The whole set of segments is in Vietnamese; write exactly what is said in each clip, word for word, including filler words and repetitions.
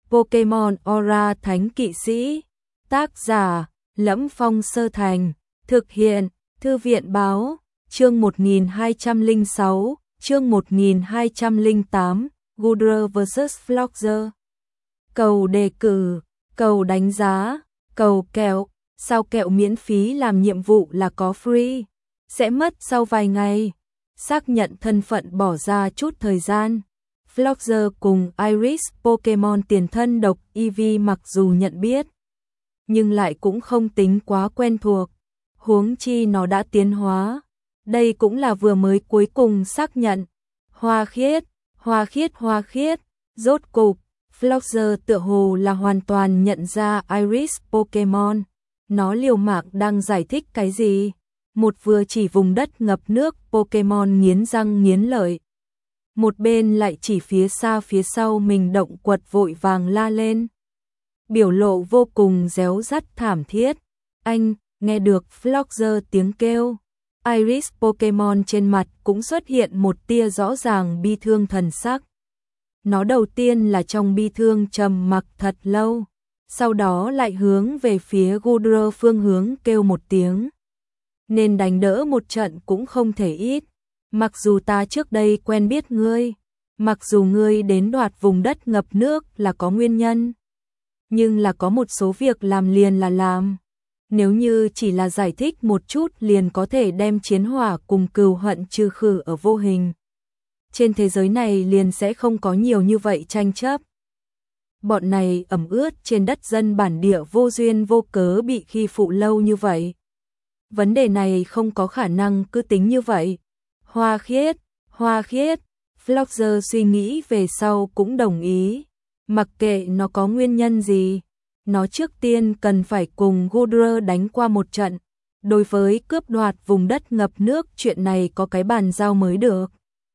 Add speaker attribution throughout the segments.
Speaker 1: Pokemon Aura Thánh Kỵ Sĩ. Tác giả: Lẫm Phong Sơ Thành. Thực hiện: Thư viện báo. Chương một nghìn hai trăm lẻ sáu, chương một nghìn hai trăm lẻ tám, Goodra versus. Flockzer. Cầu đề cử, cầu đánh giá, cầu kẹo. Sao kẹo miễn phí làm nhiệm vụ là có free? Sẽ mất sau vài ngày. Xác nhận thân phận bỏ ra chút thời gian. Flockzer cùng Iris Pokemon tiền thân độc Eevee mặc dù nhận biết, nhưng lại cũng không tính quá quen thuộc. Huống chi nó đã tiến hóa. Đây cũng là vừa mới cuối cùng xác nhận. Hoa khiết, hoa khiết, hoa khiết. Rốt cục, Flockzer tựa hồ là hoàn toàn nhận ra Iris Pokemon. Nó liều mạng đang giải thích cái gì? Một vừa chỉ vùng đất ngập nước Pokemon nghiến răng nghiến lợi. Một bên lại chỉ phía xa phía sau mình động quật vội vàng la lên. Biểu lộ vô cùng réo rắt thảm thiết. Anh, nghe được Flockzer tiếng kêu. Iris Pokemon trên mặt cũng xuất hiện một tia rõ ràng bi thương thần sắc. Nó đầu tiên là trong bi thương trầm mặc thật lâu, sau đó lại hướng về phía Goodra phương hướng kêu một tiếng. Nên đánh đỡ một trận cũng không thể ít. Mặc dù ta trước đây quen biết ngươi, mặc dù ngươi đến đoạt vùng đất ngập nước là có nguyên nhân, nhưng là có một số việc làm liền là làm. Nếu như chỉ là giải thích một chút liền có thể đem chiến hỏa cùng cừu hận trừ khử ở vô hình, trên thế giới này liền sẽ không có nhiều như vậy tranh chấp. Bọn này ẩm ướt trên đất dân bản địa vô duyên vô cớ bị khi phụ lâu như vậy. Vấn đề này không có khả năng cứ tính như vậy. Hoa khiết, hoa khiết. Flockzer suy nghĩ về sau cũng đồng ý. Mặc kệ nó có nguyên nhân gì, nó trước tiên cần phải cùng Goodra đánh qua một trận. Đối với cướp đoạt vùng đất ngập nước, chuyện này có cái bàn giao mới được.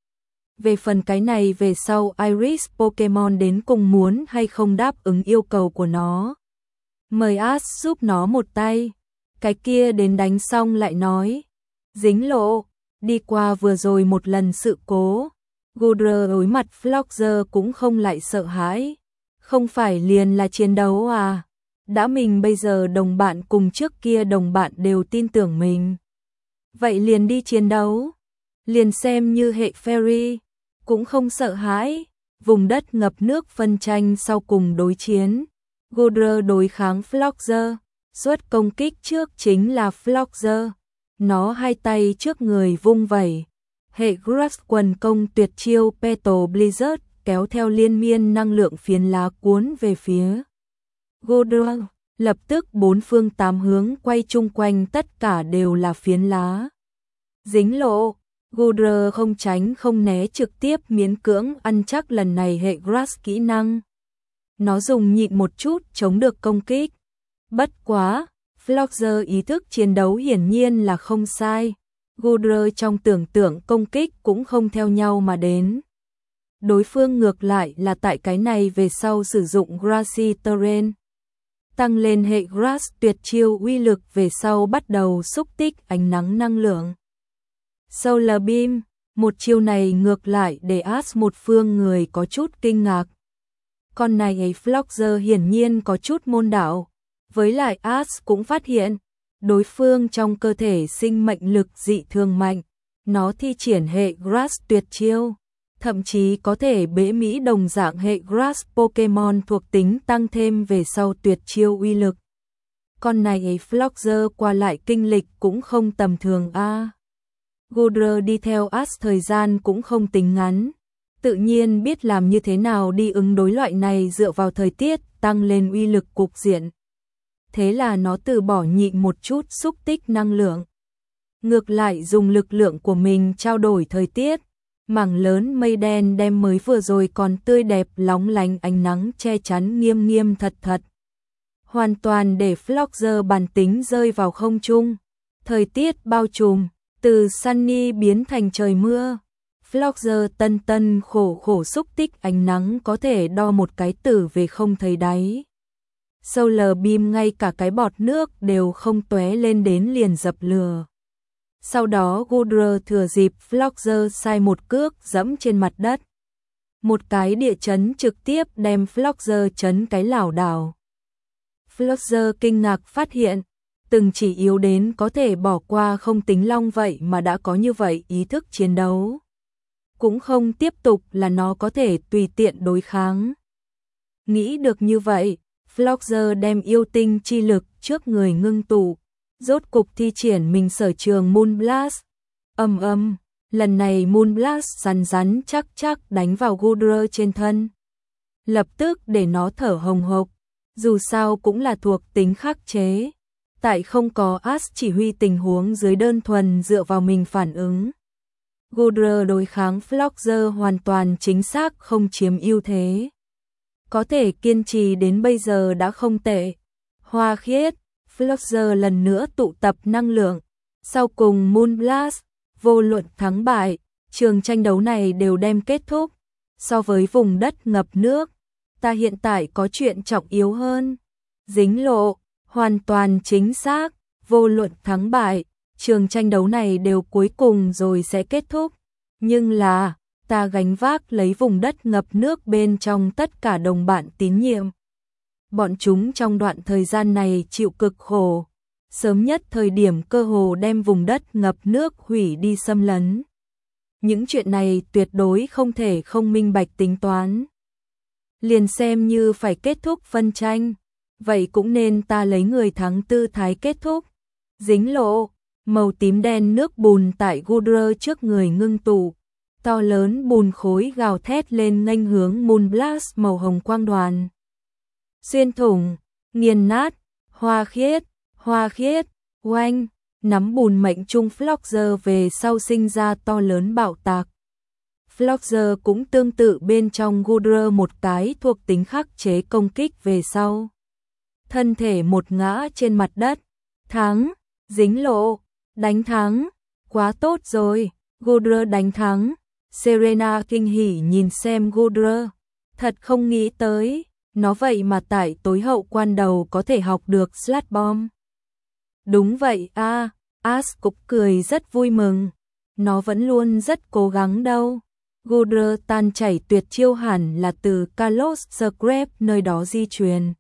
Speaker 1: Về phần cái này về sau Iris Pokemon đến cùng muốn hay không đáp ứng yêu cầu của nó. Mời Ash giúp nó một tay. Cái kia đến đánh xong lại nói. Dính lộ, đi qua vừa rồi một lần sự cố. Goodra đối mặt Flockzer cũng không lại sợ hãi. Không phải liền là chiến đấu à? Đã mình bây giờ đồng bạn cùng trước kia đồng bạn đều tin tưởng mình. Vậy liền đi chiến đấu. Liền xem như hệ Fairy, cũng không sợ hãi. Vùng đất ngập nước phân tranh sau cùng đối chiến. Goodra đối kháng Flockzer. Xuất công kích trước chính là Flockzer. Nó hai tay trước người vung vẩy. Hệ Grass quần công tuyệt chiêu Petal Blizzard kéo theo liên miên năng lượng phiến lá cuốn về phía Goodra. Lập tức bốn phương tám hướng quay chung quanh tất cả đều là phiến lá. Dính lộ, Goodra không tránh không né trực tiếp miễn cưỡng ăn chắc lần này hệ Grass kỹ năng. Nó dùng nhịn một chút chống được công kích. Bất quá, Flockzer ý thức chiến đấu hiển nhiên là không sai. Goodra trong tưởng tượng công kích cũng không theo nhau mà đến. Đối phương ngược lại là tại cái này về sau sử dụng Grassy Terrain. Tăng lên hệ Grass tuyệt chiêu uy lực về sau bắt đầu xúc tích ánh nắng năng lượng. Solar Beam, một chiêu này ngược lại để Ash một phương người có chút kinh ngạc. Con này ấy Flockzer hiển nhiên có chút môn đạo. Với lại Ash cũng phát hiện, đối phương trong cơ thể sinh mệnh lực dị thường mạnh. Nó thi triển hệ Grass tuyệt chiêu, thậm chí có thể bế mỹ đồng dạng hệ Grass Pokemon thuộc tính tăng thêm về sau tuyệt chiêu uy lực. Con này ấy Flockzer qua lại kinh lịch cũng không tầm thường a. À. Goodra đi theo Ash thời gian cũng không tính ngắn, tự nhiên biết làm như thế nào đi ứng đối loại này dựa vào thời tiết tăng lên uy lực cục diện. Thế là nó từ bỏ nhịn một chút xúc tích năng lượng. Ngược lại dùng lực lượng của mình trao đổi thời tiết. Mảng lớn mây đen đem mới vừa rồi còn tươi đẹp lóng lánh ánh nắng che chắn nghiêm nghiêm thật thật. Hoàn toàn để Flockzer bản tính rơi vào không trung. Thời tiết bao trùm, từ sunny biến thành trời mưa. Flockzer tân tân khổ khổ xúc tích ánh nắng có thể đo một cái tử về không thấy đáy. Solar Beam ngay cả cái bọt nước đều không tóe lên đến liền dập lửa. Sau đó Goodra thừa dịp Flockzer sai một cước dẫm trên mặt đất. Một cái địa chấn trực tiếp đem Floxer chấn cái lảo đảo. Floxer kinh ngạc phát hiện, từng chỉ yếu đến có thể bỏ qua không tính long vậy mà đã có như vậy ý thức chiến đấu. Cũng không tiếp tục là nó có thể tùy tiện đối kháng. Nghĩ được như vậy, Floxer đem yêu tinh chi lực trước người ngưng tụ, rốt cục thi triển mình sở trường Moonblast. Âm âm, lần này Moonblast rắn rắn chắc chắc đánh vào Goodra trên thân. Lập tức để nó thở hồng hộc, dù sao cũng là thuộc tính khắc chế. Tại không có Ash chỉ huy tình huống dưới đơn thuần dựa vào mình phản ứng. Goodra đối kháng Floxer hoàn toàn chính xác không chiếm ưu thế. Có thể kiên trì đến bây giờ đã không tệ. Hoa khiết, Floxer lần nữa tụ tập năng lượng. Sau cùng Moonblast, vô luận thắng bại, trường tranh đấu này đều đem kết thúc. So với vùng đất ngập nước, ta hiện tại có chuyện trọng yếu hơn. Dính lộ, hoàn toàn chính xác, vô luận thắng bại, trường tranh đấu này đều cuối cùng rồi sẽ kết thúc. Nhưng là, ta gánh vác lấy vùng đất ngập nước bên trong tất cả đồng bạn tín nhiệm. Bọn chúng trong đoạn thời gian này chịu cực khổ, sớm nhất thời điểm cơ hồ đem vùng đất ngập nước hủy đi xâm lấn. Những chuyện này tuyệt đối không thể không minh bạch tính toán. Liền xem như phải kết thúc phân tranh, vậy cũng nên ta lấy người thắng tư thái kết thúc. Dính lộ, màu tím đen nước bùn tại Goodra trước người ngưng tụ, to lớn bùn khối gào thét lên nghênh hướng Moonblast màu hồng quang đoàn. Xuyên thủng, nghiền nát, hoa khiết, hoa khiết, oanh, nắm bùn mệnh trung Floxer về sau sinh ra to lớn bạo tạc. Floxer cũng tương tự bên trong Goodra một cái thuộc tính khắc chế công kích về sau. Thân thể một ngã trên mặt đất, thắng, dính lộ, đánh thắng, quá tốt rồi, Goodra đánh thắng. Serena kinh hỉ nhìn xem Goodra, thật không nghĩ tới, nó vậy mà tại tối hậu quan đầu có thể học được Slap Bomb. Đúng vậy a, à, Ash cũng cười rất vui mừng, nó vẫn luôn rất cố gắng đâu. Goodra tan chảy tuyệt chiêu hẳn là từ Carlos Scrap nơi đó di truyền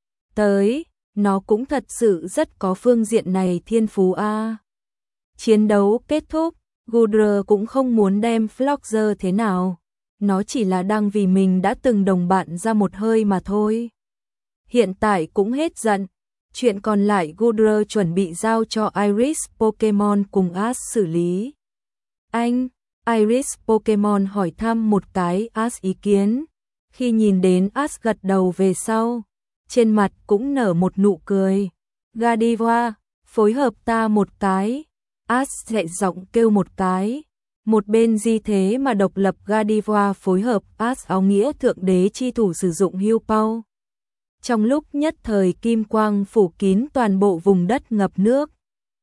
Speaker 1: tới, nó cũng thật sự rất có phương diện này thiên phú a. À. Chiến đấu kết thúc, Goodra cũng không muốn đem Floxer thế nào, nó chỉ là đang vì mình đã từng đồng bạn ra một hơi mà thôi. Hiện tại cũng hết giận, chuyện còn lại Goodra chuẩn bị giao cho Iris Pokemon cùng Ash xử lý. Anh, Iris Pokemon hỏi thăm một cái Ash ý kiến, khi nhìn đến Ash gật đầu về sau, trên mặt cũng nở một nụ cười. Gardevoir, phối hợp ta một cái. Ash nhẹ giọng kêu một cái. Một bên di thế mà độc lập Gardevoir phối hợp Ash áo nghĩa thượng đế chi thủ sử dụng Hưu Pao. Trong lúc nhất thời kim quang phủ kín toàn bộ vùng đất ngập nước.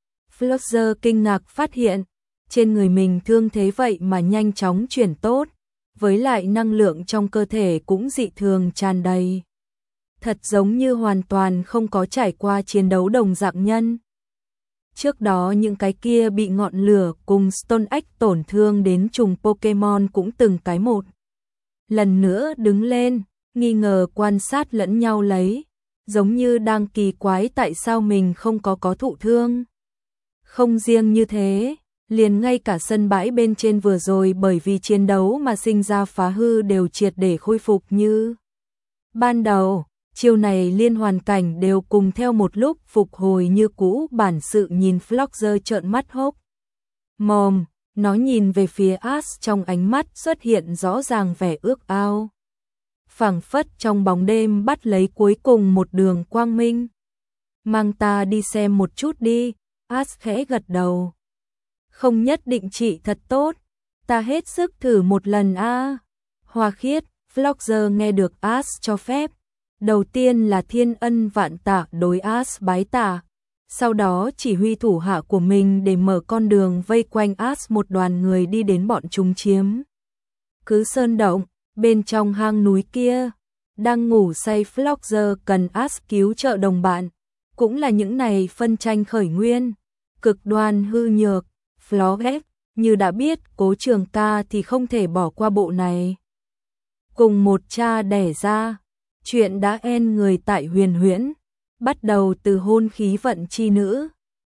Speaker 1: Floxer kinh ngạc phát hiện, trên người mình thương thế vậy mà nhanh chóng chuyển tốt, với lại năng lượng trong cơ thể cũng dị thường tràn đầy. Thật giống như hoàn toàn không có trải qua chiến đấu đồng dạng nhân. Trước đó những cái kia bị ngọn lửa cùng Stone Egg tổn thương đến trùng Pokemon cũng từng cái một. Lần nữa đứng lên, nghi ngờ quan sát lẫn nhau lấy, giống như đang kỳ quái tại sao mình không có có thụ thương. Không riêng như thế, liền ngay cả sân bãi bên trên vừa rồi bởi vì chiến đấu mà sinh ra phá hư đều triệt để khôi phục như ban đầu. Chiêu này liên hoàn cảnh đều cùng theo một lúc phục hồi như cũ, bản sự nhìn Floxer trợn mắt hốc mồm, nó nhìn về phía Ash trong ánh mắt xuất hiện rõ ràng vẻ ước ao. Phảng phất trong bóng đêm bắt lấy cuối cùng một đường quang minh. Mang ta đi xem một chút đi, Ash khẽ gật đầu. Không nhất định trị thật tốt, ta hết sức thử một lần a. À. Hoa khiết, Floxer nghe được Ash cho phép. Đầu tiên là thiên ân vạn tạ đối Ash bái tạ, sau đó chỉ huy thủ hạ của mình để mở con đường vây quanh Ash một đoàn người đi đến bọn chúng chiếm cứ sơn động, bên trong hang núi kia, đang ngủ say Floxer cần Ash cứu trợ đồng bạn, cũng là những này phân tranh khởi nguyên, cực đoan hư nhược, Floxer, như đã biết Cố Trường Ca thì không thể bỏ qua bộ này. cùng một cha đẻ ra. Chuyện đã en người tại Huyền Huyễn, bắt đầu từ hôn khí vận chi nữ,